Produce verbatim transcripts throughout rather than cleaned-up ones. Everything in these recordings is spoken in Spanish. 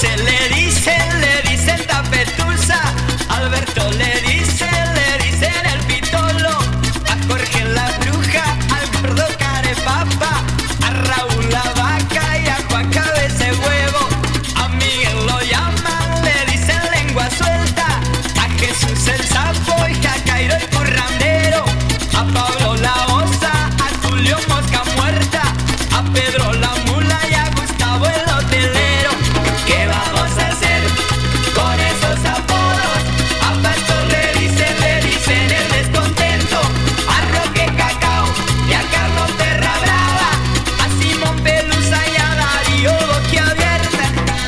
José le dicen, le dicen tapetusa, a Alberto le dicen, le dicen el pitolo, a Jorge la bruja, al gordo carepapa, a Raúl la vaca y a Juan cabeza de huevo, a Miguel lo llaman, le dicen lengua suelta, a Jesús el sapo y a Cairo el currandero, a Pablo la osa, a Julio mosca muerta, a Pedro la mula y a Gustavo el hotelero. ¿Qué vamos a hacer con esos apodos? A Pastor le dicen, le dicen el descontento, a Roque Cacao y a Carlos Terra Brava, a Simón Pelusa y a Darío Boquiabierta.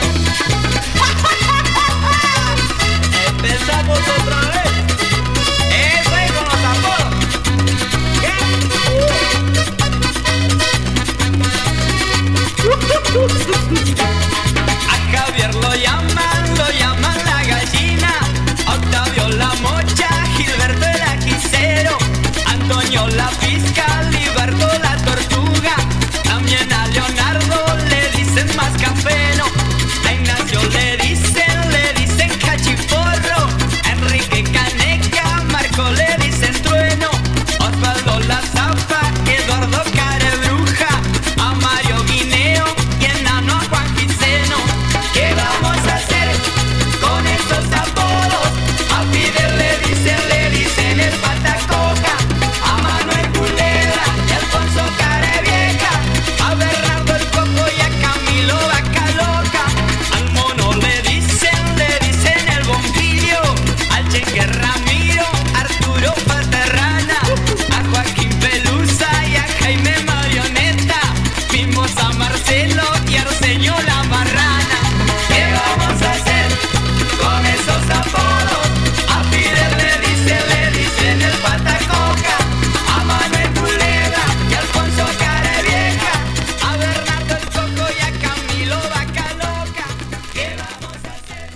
Empezamos otra vez. Eso es con los apodos. ¿Qué? A Javier lo llaman.